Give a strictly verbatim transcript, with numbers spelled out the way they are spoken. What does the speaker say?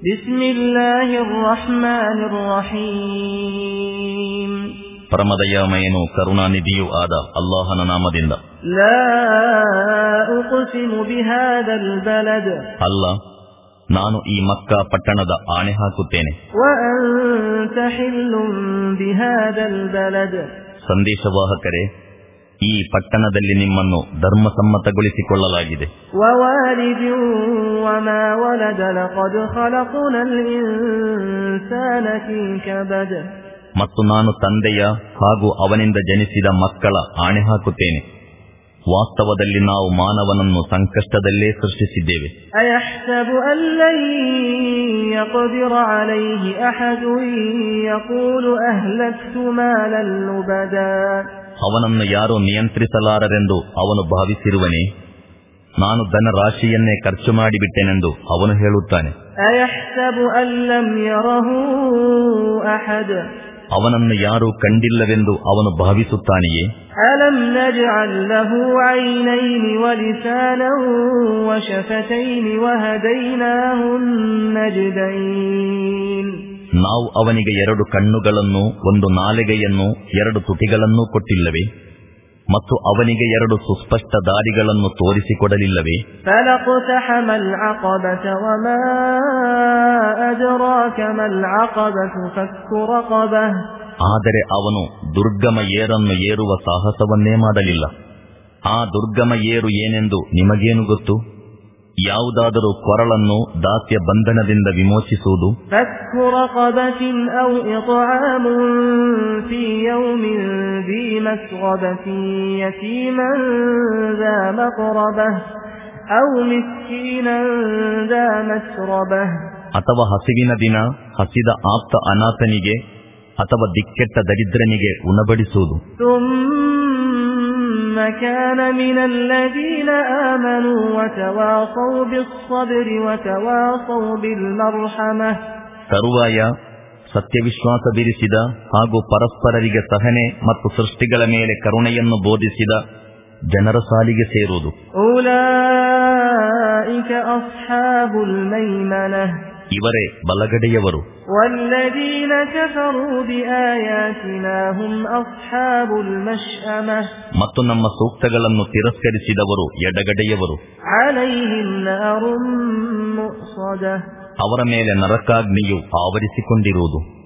ಬಿಸ್ಮಿಲ್ಲಾಹಿರ್ ರಹ್ಮಾನಿರ್ ರಹೀಮ್. ಪರಮದಯಾಮಯನು ಕರುಣಾನಿಧಿಯೂ ಆದ ಅಲ್ಲಾಹನ ನಾಮದಿಂದ. ಲಾ ಉಕ್ಸಿಮು ಬಿಹಾದಲ್ ಬಲದ್. ಅಲ್ಲ, ನಾನು ಈ ಮಕ್ಕಾ ಪಟ್ಟಣದ ಆಣೆ ಹಾಕುತ್ತೇನೆ. ವಅಂತ ಹಿಲ್ಲುಂ ಬಿಹಾದಲ್ ಬಲದ್. ಸಂದೇಶವಾಹಕರೇ, ಈ ಪಟ್ಟಣದಲ್ಲಿ ನಿಮ್ಮನ್ನು ಧರ್ಮಸಮ್ಮತಗೊಳಿಸಿಕೊಳ್ಳಲಾಗಿದೆ. ವವಾಲಿದಿನ್ ವಮಾ ವಲದ ಲಖದ್ ಖಲಕ್ನಲ್ ಇನ್ಸಾನ ಫೀ ಕಬದ್. ಮತ್ತು ನಾನು ತಂದೆಯ ಹಾಗೂ ಅವನಿಂದ ಜನಿಸಿದ ಮಕ್ಕಳ ಆಣೆ ಹಾಕುತ್ತೇನೆ, ವಾಸ್ತವದಲ್ಲಿ ನಾವು ಮಾನವನನ್ನು ಸಂಕಷ್ಟದಲ್ಲೇ ಸೃಷ್ಟಿಸಿದ್ದೇವೆ. ಅಯಹ್ಸಬು ಅನ್ ಲನ್ ಯಕ್ದಿರ ಅಲೈಹಿ ಅಹದುನ್ ಯಕೂಲು ಅಹ್ಲಕ್ತು ಮಾಲನ್ ಲುಬದಾ. ಅವನನ್ನು ಯಾರೂ ನಿಯಂತ್ರಿಸಲಾರರೆಂದು ಅವನು ಭಾವಿಸಿರುವನೇ? ನಾನು ಧನರಾಶಿಯನ್ನೇ ಖರ್ಚು ಮಾಡಿಬಿಟ್ಟೆನೆಂದು ಅವನು ಹೇಳುತ್ತಾನೆ. ಅಯಹ್ಸಬು ಅನ್ ಲಂ ಯರಹು ಅಹದ್. ಅವನನ್ನು ಯಾರೂ ಕಂಡಿಲ್ಲವೆಂದು ಅವನು ಭಾವಿಸುತ್ತಾನೆಯೇ? ಅಲಂ ನಜ್ಅಲ್ ಲಹು ಐನೈನಿ ವಲಿಸಾನನ್ ವಶಫತೈನಿ ವಹದೈನಾಹು ನಜ್ದೈನ್. ನಾವು ಅವನಿಗೆ ಎರಡು ಕಣ್ಣುಗಳನ್ನು, ಒಂದು ನಾಲಿಗೆಯನ್ನು, ಎರಡು ತುಟಿಗಳನ್ನೂ ಕೊಟ್ಟಿಲ್ಲವೇ? ಮತ್ತು ಅವನಿಗೆ ಎರಡು ಸುಸ್ಪಷ್ಟ ದಾರಿಗಳನ್ನು ತೋರಿಸಿಕೊಡಲಿಲ್ಲವೇ? ಫಲಕ್ತಹಮಲ್ ಅಖಬತ ವಮಾ ಅದ್ರಾಕ ಮಲ್ ಅಖಬತು ಫಕ್ಕು ರಖಬಹ. ಆದರೆ ಅವನು ದುರ್ಗಮ ಏರನ್ನು ಏರುವ ಸಾಹಸವನ್ನೇ ಮಾಡಲಿಲ್ಲ. ಆ ದುರ್ಗಮ ಏರು ಏನೆಂದು ನಿಮಗೇನು ಗೊತ್ತು? ಯಾವುದಾದರೂ ಕೊರಳನ್ನು ದಾಸ್ಯ ಬಂಧನದಿಂದ ವಿಮೋಚಿಸುವುದು. ಫಕ್ಕು ರಖಬತಿನ್ ಔ ಇತ್ಆಮುನ್ ಫೀ ಯೌಮಿನ್ ذೀ ಮಸ್ಗಬತಿನ್ ಯತೀಮನ್ ذಾ ಮಕ್ರಬಹ ಔ ಮಿಸ್ಕೀನನ್ ذಾ ಮಸ್ರಬಹ. ಅಥವಾ ಹಸಿವಿನ ದಿನ ಹಸಿದ ಆಪ್ತ ಅನಾಥನಿಗೆ ಅಥವಾ ದಿಕ್ಕೆಟ್ಟ ದರಿದ್ರನಿಗೆ ಉಣಬಡಿಸುವುದು. ثم كان من الذين آمنوا وتواصوا بالصبر وتواصوا بالمرحمة. ತರುವಾಯ ಸತ್ಯವಿಶ್ವಾಸವಿರಿಸಿದ ಹಾಗೂ ಪರಸ್ಪರರಿಗೆ ಸಹನೆ ಮತ್ತು ಸೃಷ್ಟಿಗಳ ಮೇಲೆ ಕರುಣೆಯನ್ನು ಬೋಧಿಸಿದ ಜನರ ಸಾಲಿಗೆ ಸೇರುವುದು. أولئك أصحاب الميمنة. ಇವರೇ ಬಲಗಡೆಯವರು. والذين كفروا بآياتنا هم أصحاب المشأمة. ಮತ್ತು ನಮ್ಮ ಸೂಕ್ತಗಳನ್ನು ತಿರಸ್ಕರಿಸಿದವರು ಎಡಗಡೆಯವರು. عليهم نار مؤصدة. ಅವರ ಮೇಲೆ ನರಕಾಗ್ನಿಯು ಆವರಿಸಿಕೊಂಡಿರುವುದು.